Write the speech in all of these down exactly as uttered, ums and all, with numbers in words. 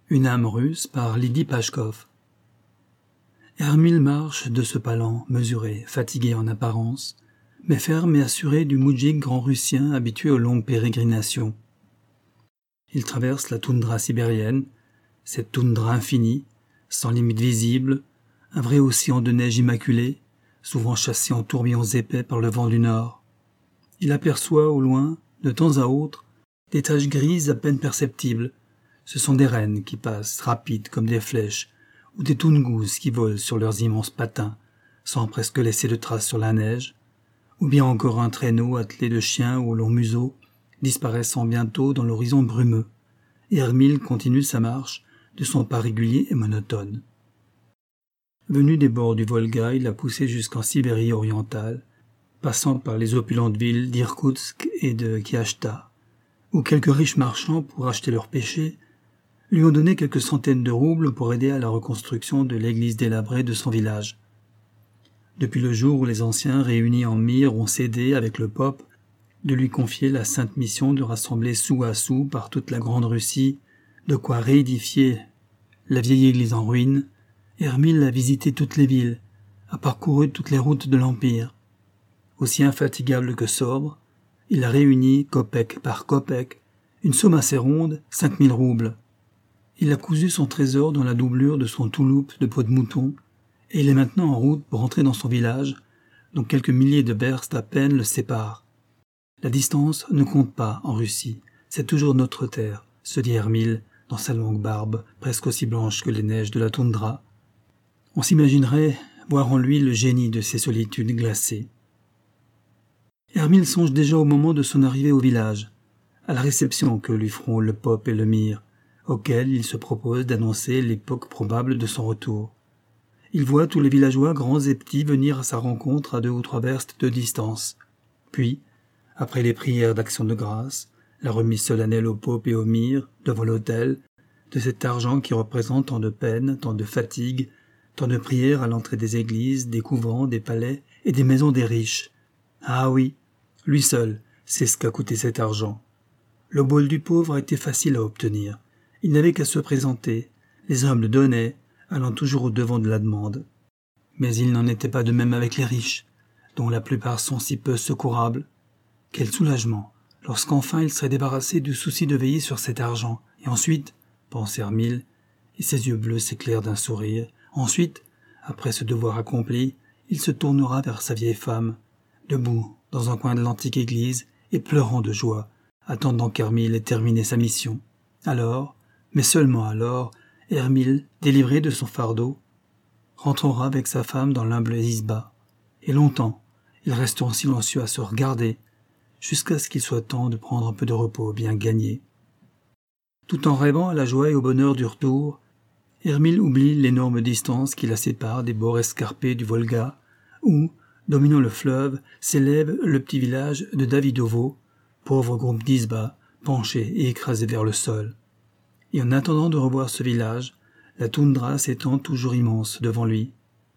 Une âme russe par Lydie Pashkov. Hermile marche de ce pas lent, mesuré, fatigué en apparence, mais ferme et assuré du moudjik grand russien habitué aux longues pérégrinations. Il traverse la toundra sibérienne, cette toundra infinie, sans limite visible, un vrai océan de neige immaculée, souvent chassé en tourbillons épais par le vent du nord. Il aperçoit au loin, de temps à autre, des taches grises à peine perceptibles. Ce sont des rennes qui passent, rapides comme des flèches, ou des toungous qui volent sur leurs immenses patins, sans presque laisser de traces sur la neige, ou bien encore un traîneau attelé de chiens au long museau, disparaissant bientôt dans l'horizon brumeux. Et Hermile continue sa marche de son pas régulier et monotone. Venu des bords du Volga, il a poussé jusqu'en Sibérie orientale, passant par les opulentes villes d'Irkoutsk et de Kiachta, où quelques riches marchands, pour acheter leurs péchés, lui ont donné quelques centaines de roubles pour aider à la reconstruction de l'église délabrée de son village. Depuis le jour où les anciens réunis en mire ont cédé avec le pope de lui confier la sainte mission de rassembler sou à sou par toute la grande Russie, de quoi réédifier la vieille église en ruine, Hermile a visité toutes les villes, a parcouru toutes les routes de l'Empire. Aussi infatigable que sobre, il a réuni, kopek par kopek, une somme assez ronde, cinq mille roubles. Il a cousu son trésor dans la doublure de son touloupe de peau de mouton, et il est maintenant en route pour rentrer dans son village, dont quelques milliers de verstes à peine le séparent. La distance ne compte pas en Russie, c'est toujours notre terre, se dit Hermile, dans sa longue barbe, presque aussi blanche que les neiges de la toundra. On s'imaginerait voir en lui le génie de ces solitudes glacées. Hermile songe déjà au moment de son arrivée au village, à la réception que lui feront le pope et le mire, auquel il se propose d'annoncer l'époque probable de son retour. Il voit tous les villageois grands et petits venir à sa rencontre à deux ou trois verstes de distance. Puis, après les prières d'action de grâce, la remise solennelle au pope et au mire, devant l'autel, de cet argent qui représente tant de peines, tant de fatigues, tant de prières à l'entrée des églises, des couvents, des palais et des maisons des riches. Ah oui, lui seul sait ce qu'a coûté cet argent. L'obole du pauvre a été facile à obtenir. Il n'avait qu'à se présenter, les hommes le donnaient, allant toujours au-devant de la demande. Mais il n'en était pas de même avec les riches, dont la plupart sont si peu secourables. Quel soulagement, lorsqu'enfin il serait débarrassé du souci de veiller sur cet argent. Et ensuite, pense Hermile, et ses yeux bleus s'éclairent d'un sourire, ensuite, après ce devoir accompli, il se tournera vers sa vieille femme, debout dans un coin de l'antique église et pleurant de joie, attendant qu'Hermile ait terminé sa mission. Alors, mais seulement alors, Hermile, délivré de son fardeau, rentrera avec sa femme dans l'humble isba. Et longtemps, ils resteront silencieux à se regarder, jusqu'à ce qu'il soit temps de prendre un peu de repos bien gagné. Tout en rêvant à la joie et au bonheur du retour, Hermile oublie l'énorme distance qui la sépare des bords escarpés du Volga, où, dominant le fleuve, s'élève le petit village de Davidovo, pauvre groupe d'isbas, penché et écrasé vers le sol. Et en attendant de revoir ce village, la toundra s'étend toujours immense devant lui.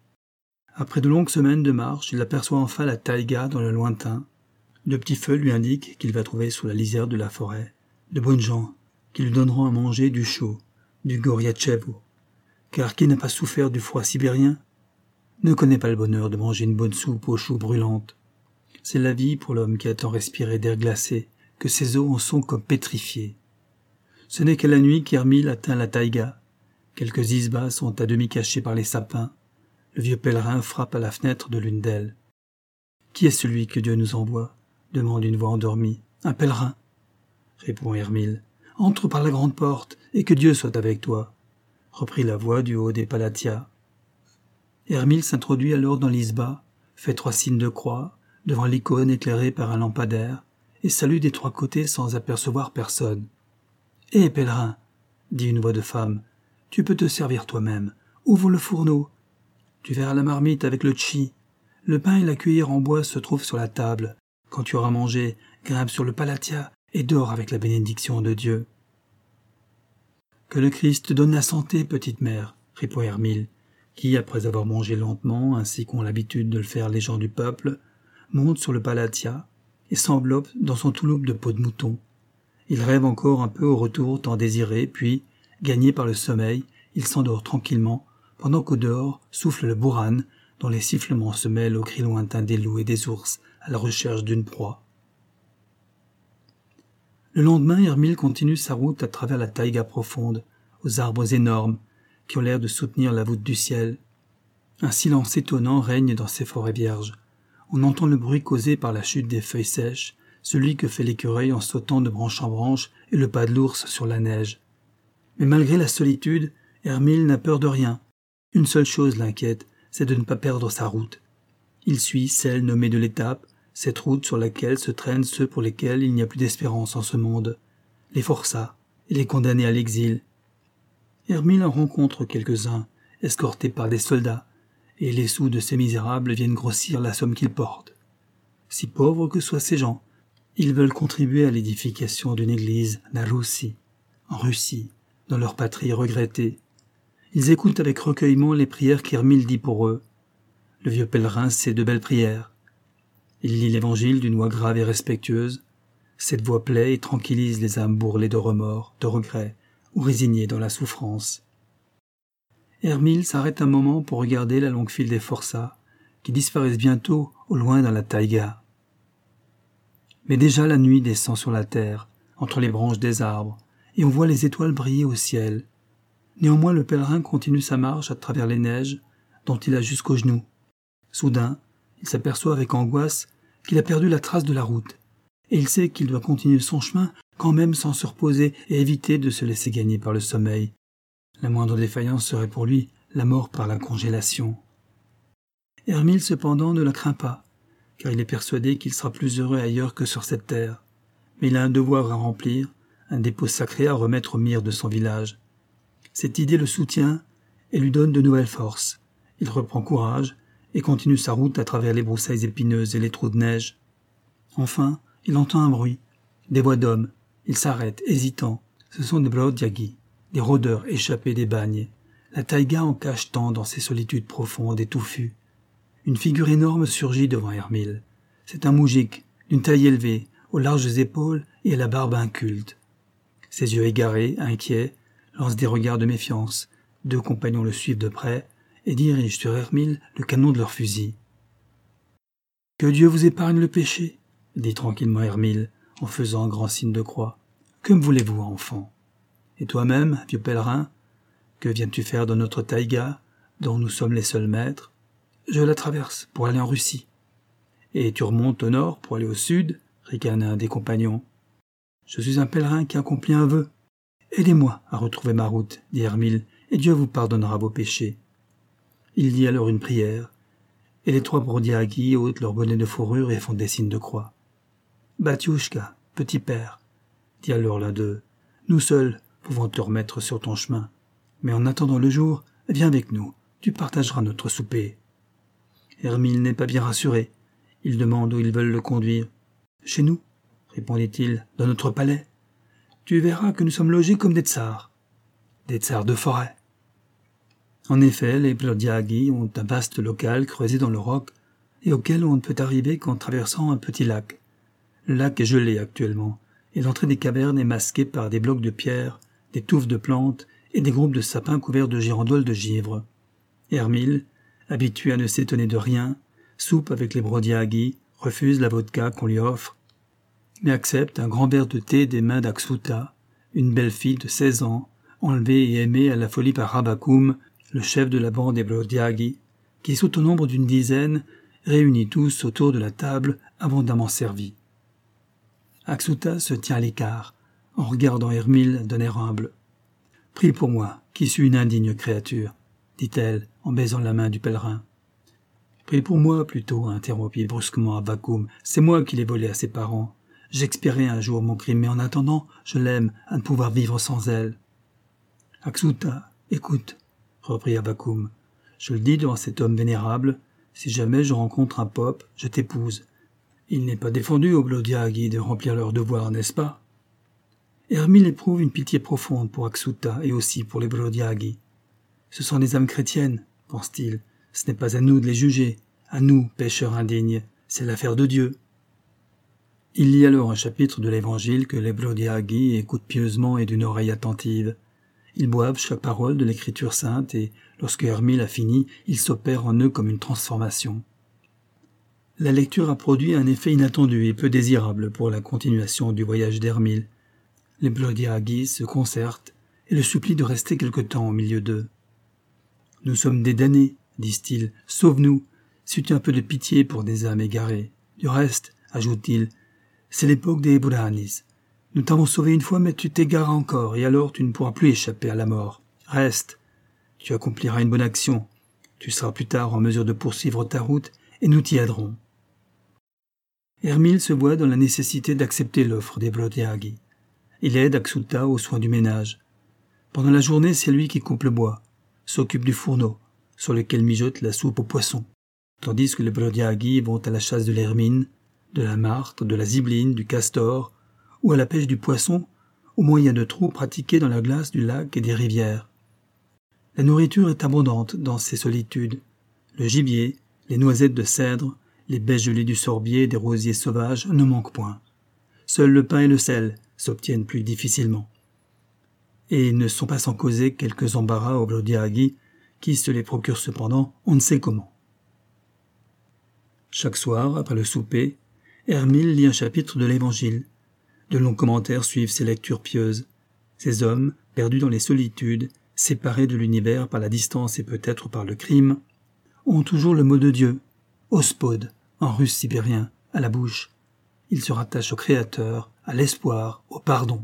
Après de longues semaines de marche, il aperçoit enfin la taïga dans le lointain. De petits feux lui indiquent qu'il va trouver sous la lisière de la forêt de bonnes gens qui lui donneront à manger du chaud, du goryachevo. Car qui n'a pas souffert du froid sibérien ne connaît pas le bonheur de manger une bonne soupe aux choux brûlantes. C'est la vie pour l'homme qui a tant respiré d'air glacé, que ses os en sont comme pétrifiés. Ce n'est qu'à la nuit qu'Hermile atteint la taïga. Quelques isbas sont à demi cachés par les sapins. Le vieux pèlerin frappe à la fenêtre de l'une d'elles. « Qui est celui que Dieu nous envoie ?» demande une voix endormie. « Un pèlerin » répond Hermile. « Entre par la grande porte, et que Dieu soit avec toi » reprit la voix du haut des palatias. Hermile s'introduit alors dans l'isba, fait trois signes de croix, devant l'icône éclairée par un lampadaire, et salue des trois côtés sans apercevoir personne. « Hé, pèlerin !» dit une voix de femme. « Tu peux te servir toi-même. Ouvre le fourneau. Tu verras la marmite avec le tchi. Le pain et la cuillère en bois se trouvent sur la table. Quand tu auras mangé, grimpe sur le palatia et dors avec la bénédiction de Dieu. »« Que le Christ te donne la santé, petite mère, » répond Hermile, qui, après avoir mangé lentement, ainsi qu'ont l'habitude de le faire les gens du peuple, monte sur le palatia et s'enveloppe dans son touloupe de peau de mouton. Il rêve encore un peu au retour tant désiré, puis, gagné par le sommeil, il s'endort tranquillement, pendant qu'au dehors souffle le bourran, dont les sifflements se mêlent aux cris lointains des loups et des ours à la recherche d'une proie. Le lendemain, Hermile continue sa route à travers la taïga profonde, aux arbres énormes, qui ont l'air de soutenir la voûte du ciel. Un silence étonnant règne dans ces forêts vierges. On entend le bruit causé par la chute des feuilles sèches, celui que fait l'écureuil en sautant de branche en branche et le pas de l'ours sur la neige. Mais malgré la solitude, Hermile n'a peur de rien. Une seule chose l'inquiète, c'est de ne pas perdre sa route. Il suit celle nommée de l'étape, cette route sur laquelle se traînent ceux pour lesquels il n'y a plus d'espérance en ce monde, les forçats et les condamnés à l'exil. Hermile en rencontre quelques-uns, escortés par des soldats, et les sous de ces misérables viennent grossir la somme qu'ils portent. Si pauvres que soient ces gens, ils veulent contribuer à l'édification d'une église na Russie, en Russie, dans leur patrie regrettée. Ils écoutent avec recueillement les prières qu'Hermile dit pour eux. Le vieux pèlerin sait de belles prières. Il lit l'évangile d'une voix grave et respectueuse. Cette voix plaît et tranquillise les âmes bourrelées de remords, de regrets, ou résignées dans la souffrance. Hermile s'arrête un moment pour regarder la longue file des forçats, qui disparaissent bientôt au loin dans la taïga. Mais déjà la nuit descend sur la terre, entre les branches des arbres, et on voit les étoiles briller au ciel. Néanmoins le pèlerin continue sa marche à travers les neiges, dont il a jusqu'aux genoux. Soudain, il s'aperçoit avec angoisse qu'il a perdu la trace de la route, et il sait qu'il doit continuer son chemin quand même sans se reposer et éviter de se laisser gagner par le sommeil. La moindre défaillance serait pour lui la mort par la congélation. Hermile cependant ne la craint pas, car il est persuadé qu'il sera plus heureux ailleurs que sur cette terre. Mais il a un devoir à remplir, un dépôt sacré à remettre aux mires de son village. Cette idée le soutient et lui donne de nouvelles forces. Il reprend courage et continue sa route à travers les broussailles épineuses et les trous de neige. Enfin, il entend un bruit, des voix d'hommes. Il s'arrête, hésitant. Ce sont des brodiagis, des rôdeurs échappés des bagnes. La taïga en cache tant dans ces solitudes profondes et touffues. Une figure énorme surgit devant Hermile. C'est un moujik, d'une taille élevée, aux larges épaules et à la barbe inculte. Ses yeux égarés, inquiets, lancent des regards de méfiance. Deux compagnons le suivent de près et dirigent sur Hermile le canon de leur fusil. « Que Dieu vous épargne le péché !» dit tranquillement Hermile, en faisant un grand signe de croix. « Que me voulez-vous, enfant ? Et toi-même, vieux pèlerin, que viens-tu faire dans notre taïga, dont nous sommes les seuls maîtres ? Je la traverse pour aller en Russie. »« Et tu remontes au nord pour aller au sud ?» ricana un des compagnons. « Je suis un pèlerin qui accomplit un vœu. Aidez-moi à retrouver ma route, dit Hermile, et Dieu vous pardonnera vos péchés. » Il dit alors une prière, et les trois brodiagis ôtent leur bonnet de fourrure et font des signes de croix. « Batiouchka, petit père, dit alors l'un d'eux, nous seuls pouvons te remettre sur ton chemin, mais en attendant le jour, viens avec nous, tu partageras notre souper. » Hermile n'est pas bien rassuré. Il demande où ils veulent le conduire. « Chez nous, répondit-il, dans notre palais. Tu verras que nous sommes logés comme des tsars. Des tsars de forêt. » En effet, les brodiagis ont un vaste local creusé dans le roc et auquel on ne peut arriver qu'en traversant un petit lac. Le lac est gelé actuellement, et l'entrée des cavernes est masquée par des blocs de pierre, des touffes de plantes et des groupes de sapins couverts de girandoles de givre. Hermile, habitué à ne s'étonner de rien, soupe avec les brodiagis, refuse la vodka qu'on lui offre, mais accepte un grand verre de thé des mains d'Aksuta, une belle fille de seize ans, enlevée et aimée à la folie par Rabakoum, le chef de la bande des brodiagis, qui sont au nombre d'une dizaine, réunis tous autour de la table abondamment servis. Aksuta se tient à l'écart, en regardant Hermile d'un air humble. « Prie pour moi, qui suis une indigne créature, » dit-elle en baisant la main du pèlerin. « Prie pour moi plutôt, » interrompit brusquement Rabakoum. « C'est moi qui l'ai volée à ses parents. J'expierai un jour mon crime, mais en attendant, je l'aime à ne pouvoir vivre sans elle. »« Aksuta, écoute, » reprit Rabakoum. « Je le dis devant cet homme vénérable, si jamais je rencontre un pope, je t'épouse. Il n'est pas défendu aux brodiagis de remplir leur devoir, n'est-ce pas ?» Hermile éprouve une pitié profonde pour Aksuta et aussi pour les brodiagis. Ce sont des âmes chrétiennes, pense-t-il. Ce n'est pas à nous de les juger, à nous, pécheurs indignes. C'est l'affaire de Dieu. Il lit alors un chapitre de l'Évangile que les brodiagis écoutent pieusement et d'une oreille attentive. Ils boivent chaque parole de l'écriture sainte et, lorsque Hermile a fini, il s'opère en eux comme une transformation. La lecture a produit un effet inattendu et peu désirable pour la continuation du voyage d'Hermile. Les Brodiaghis se concertent et le supplient de rester quelque temps au milieu d'eux. « Nous sommes des damnés, disent-ils, sauve-nous, si tu as un peu de pitié pour des âmes égarées. Du reste, ajoute-t-il, c'est l'époque des Buranis. Nous t'avons sauvé une fois, mais tu t'égares encore, et alors tu ne pourras plus échapper à la mort. Reste, tu accompliras une bonne action, tu seras plus tard en mesure de poursuivre ta route, et nous t'y aiderons. » Hermile se voit dans la nécessité d'accepter l'offre des Brodiaghi. Il aide Axouta aux soins du ménage. Pendant la journée, c'est lui qui coupe le bois, s'occupe du fourneau, sur lequel mijote la soupe aux poissons, tandis que les Brodiaghi vont à la chasse de l'hermine, de la martre, de la zibeline, du castor, ou à la pêche du poisson, au moyen de trous pratiqués dans la glace du lac et des rivières. La nourriture est abondante dans ces solitudes. Le gibier, les noisettes de cèdre, les baies gelées du sorbier et des rosiers sauvages ne manquent point. Seuls le pain et le sel s'obtiennent plus difficilement. Et ne sont pas sans causer quelques embarras aux Brodiaghi, qui se les procurent cependant on ne sait comment. Chaque soir, après le souper, Hermile lit un chapitre de l'Évangile. De longs commentaires suivent ses lectures pieuses. Ces hommes, perdus dans les solitudes, séparés de l'univers par la distance et peut-être par le crime, ont toujours le mot de Dieu, Ospod, en russe sibérien, à la bouche. Ils se rattachent au Créateur, à l'espoir, au pardon.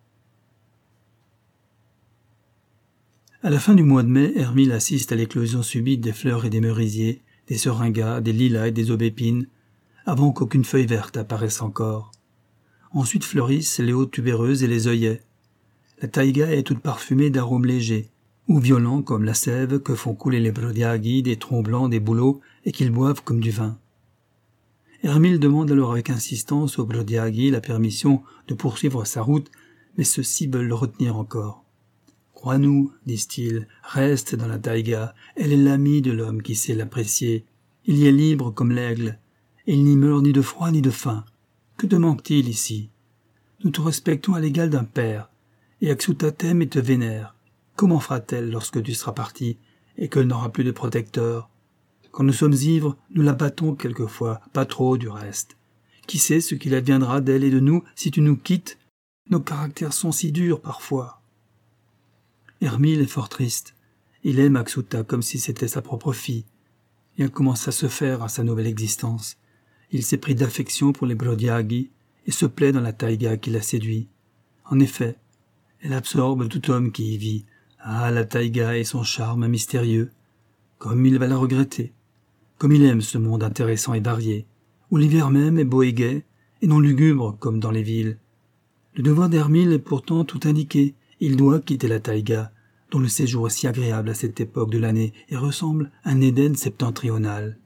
À la fin du mois de mai, Hermile assiste à l'éclosion subite des fleurs et des merisiers, des seringas, des lilas et des aubépines, avant qu'aucune feuille verte apparaisse encore. Ensuite fleurissent les hautes tubéreuses et les œillets. La taïga est toute parfumée d'arômes légers, ou violents comme la sève que font couler les Brodiaghi des troncs blancs des bouleaux et qu'ils boivent comme du vin. Hermile demande alors avec insistance aux Brodiaghi la permission de poursuivre sa route, mais ceux-ci veulent le retenir encore. « Crois-nous, disent-ils, reste dans la taïga, elle est l'amie de l'homme qui sait l'apprécier. Il y est libre comme l'aigle, et il n'y meurt ni de froid ni de faim. Que te manque-t-il ici? Nous te respectons à l'égal d'un père, et Axouta t'aime et te vénère. Comment fera-t-elle lorsque tu seras parti, et qu'elle n'aura plus de protecteur? Quand nous sommes ivres, nous la battons quelquefois, pas trop du reste. Qui sait ce qu'il adviendra d'elle et de nous si tu nous quittes? Nos caractères sont si durs parfois. » Hermile est fort triste. Il aime Axouta comme si c'était sa propre fille. Et elle commence à se faire à sa nouvelle existence. Il s'est pris d'affection pour les Brodiaghi et se plaît dans la taïga qui l'a séduit. En effet, elle absorbe tout homme qui y vit. Ah, la taïga et son charme mystérieux. Comme il va la regretter. Comme il aime ce monde intéressant et varié, où l'hiver même est beau et gai, et non lugubre comme dans les villes. Le devoir d'Hermile est pourtant tout indiqué. Il doit quitter la taïga, dont le séjour est si agréable à cette époque de l'année et ressemble à un Éden septentrional.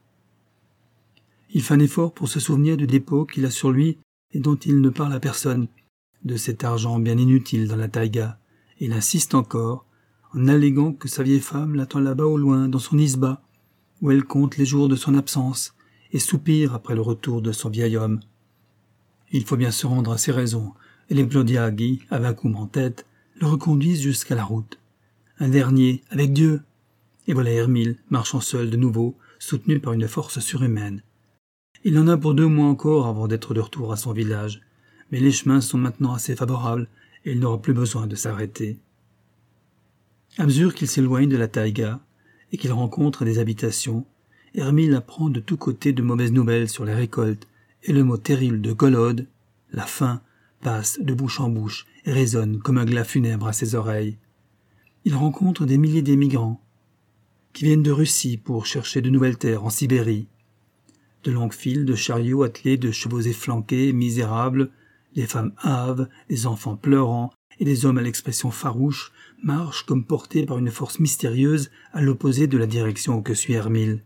Il fait un effort pour se souvenir du dépôt qu'il a sur lui et dont il ne parle à personne, de cet argent bien inutile dans la taïga, et il insiste encore, en alléguant que sa vieille femme l'attend là-bas au loin, dans son isba, où elle compte les jours de son absence, et soupire après le retour de son vieil homme. Il faut bien se rendre à ses raisons, et les Brodiaghi, Avakoum en tête, le reconduisent jusqu'à la route. Un dernier, avec Dieu. Et voilà Hermile, marchant seul de nouveau, soutenu par une force surhumaine. Il en a pour deux mois encore avant d'être de retour à son village, mais les chemins sont maintenant assez favorables et il n'aura plus besoin de s'arrêter. À mesure qu'il s'éloigne de la taïga et qu'il rencontre des habitations, Hermile apprend de tous côtés de mauvaises nouvelles sur les récoltes et le mot terrible de Golod, la faim, passe de bouche en bouche et résonne comme un glas funèbre à ses oreilles. Il rencontre des milliers d'émigrants qui viennent de Russie pour chercher de nouvelles terres en Sibérie. De longues files de chariots attelés de chevaux efflanqués, misérables, des femmes hâves, des enfants pleurant et des hommes à l'expression farouche marchent comme portés par une force mystérieuse à l'opposé de la direction où que suit Hermile.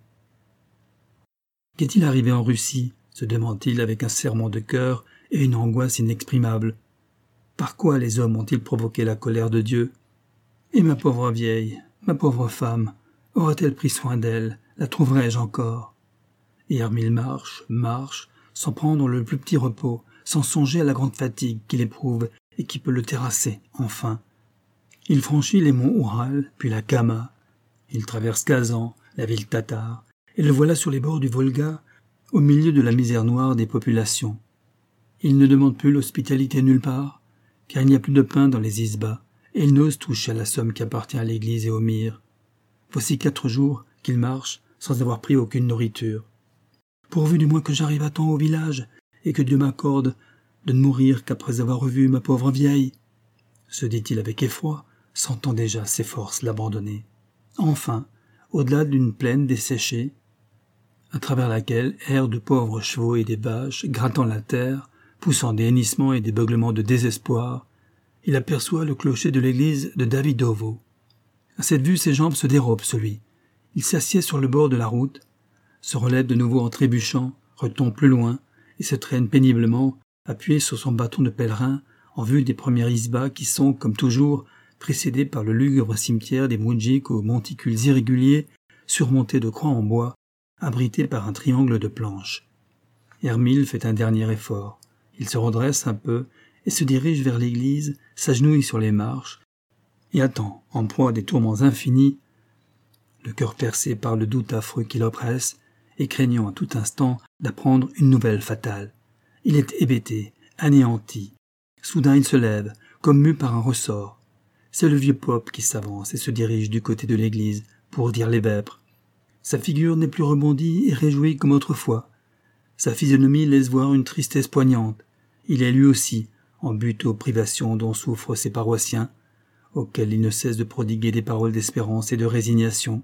Qu'est-il arrivé en Russie? Se demande-t-il avec un serrement de cœur et une angoisse inexprimable. Par quoi les hommes ont-ils provoqué la colère de Dieu? Et ma pauvre vieille, ma pauvre femme, aura-t-elle pris soin d'elle? La trouverai-je encore? Et Hermile marche, marche, sans prendre le plus petit repos, sans songer à la grande fatigue qu'il éprouve et qui peut le terrasser, enfin. Il franchit les monts Oural, puis la Kama. Il traverse Kazan, la ville tatare, et le voilà sur les bords du Volga, au milieu de la misère noire des populations. Il ne demande plus l'hospitalité nulle part, car il n'y a plus de pain dans les isbas, et il n'ose toucher à la somme qui appartient à l'église et au mire. Voici quatre jours qu'il marche sans avoir pris aucune nourriture. Pourvu du moins que j'arrive à temps au village, et que Dieu m'accorde de ne mourir qu'après avoir revu ma pauvre vieille, se dit-il avec effroi, sentant déjà ses forces l'abandonner. Enfin, au-delà d'une plaine desséchée, à travers laquelle errent de pauvres chevaux et des vaches, grattant la terre, poussant des hennissements et des beuglements de désespoir, il aperçoit le clocher de l'église de Davidovo. À cette vue, ses jambes se dérobent sur lui. Il s'assied sur le bord de la route, se relève de nouveau en trébuchant, retombe plus loin, et se traîne péniblement, appuyé sur son bâton de pèlerin, en vue des premiers isbas qui sont, comme toujours, précédés par le lugubre cimetière des moudjiks aux monticules irréguliers, surmontés de croix en bois, abrités par un triangle de planches. Hermile fait un dernier effort. Il se redresse un peu et se dirige vers l'église, s'agenouille sur les marches, et attend, en proie à des tourments infinis, le cœur percé par le doute affreux qui l'oppresse, et craignant à tout instant d'apprendre une nouvelle fatale. Il est hébété, anéanti. Soudain il se lève, comme mu par un ressort. C'est le vieux Pope qui s'avance et se dirige du côté de l'église pour dire les vêpres. Sa figure n'est plus rebondie et réjouie comme autrefois. Sa physionomie laisse voir une tristesse poignante. Il est lui aussi en butte aux privations dont souffrent ses paroissiens, auxquels il ne cesse de prodiguer des paroles d'espérance et de résignation.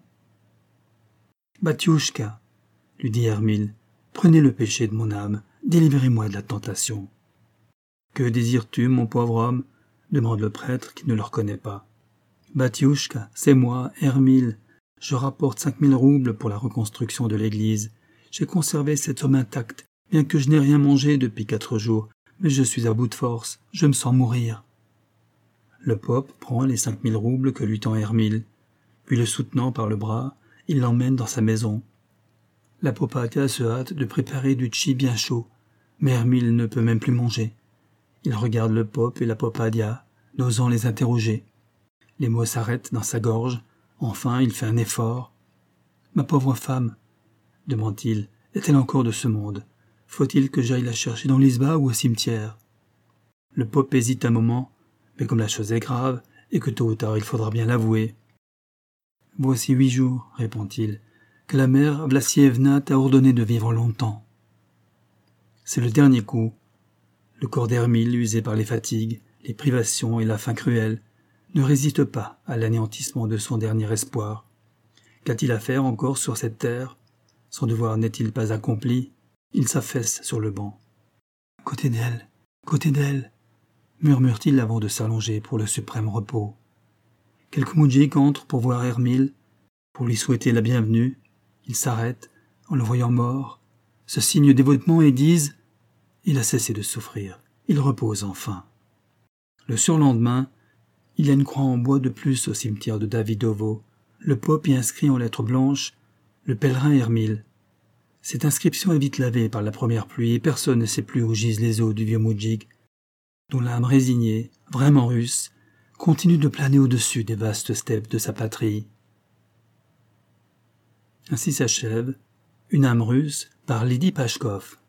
« Batiouchka, lui dit Hermile, prenez le péché de mon âme, délivrez-moi de la tentation. »« Que désires-tu, mon pauvre homme ?» demande le prêtre qui ne le reconnaît pas. « Batiouchka, c'est moi, Hermile. Je rapporte cinq mille roubles pour la reconstruction de l'église. J'ai conservé cette somme intacte, bien que je n'ai rien mangé depuis quatre jours, mais je suis à bout de force, je me sens mourir. » Le Pope prend les cinq mille roubles que lui tend Hermile, puis le soutenant par le bras, il l'emmène dans sa maison. La Popatia se hâte de préparer du tchi bien chaud, mais Hermile ne peut même plus manger. Il regarde le Pope et la Popadia, n'osant les interroger. Les mots s'arrêtent dans sa gorge. Enfin, il fait un effort. « Ma pauvre femme, demande-t-il, est-elle encore de ce monde? Faut-il que j'aille la chercher dans l'isba ou au cimetière ?» Le Pope hésite un moment, mais comme la chose est grave, et que tôt ou tard il faudra bien l'avouer. « Voici huit jours, répond-il, que la mère Vlasievna t'a ordonné de vivre longtemps. » C'est le dernier coup. Le corps d'Hermile, usé par les fatigues, les privations et la faim cruelle, ne résiste pas à l'anéantissement de son dernier espoir. Qu'a-t-il à faire encore sur cette terre? Son devoir n'est-il pas accompli? Il s'affaisse sur le banc. « Côté d'elle, côté d'elle !» murmure-t-il avant de s'allonger pour le suprême repos. Quelques moudjiks entrent pour voir Hermile, pour lui souhaiter la bienvenue. Ils s'arrêtent, en le voyant mort, se signent dévotement et disent « Il a cessé de souffrir, il repose enfin. » Le surlendemain, il y a une croix en bois de plus au cimetière de Davidovo. Le Pope y inscrit en lettres blanches « Le pèlerin Hermile ». Cette inscription est vite lavée par la première pluie et personne ne sait plus où gisent les os du vieux moudjik, dont l'âme résignée, vraiment russe, continue de planer au-dessus des vastes steppes de sa patrie. Ainsi s'achève Une âme russe par Lydie Pashkov.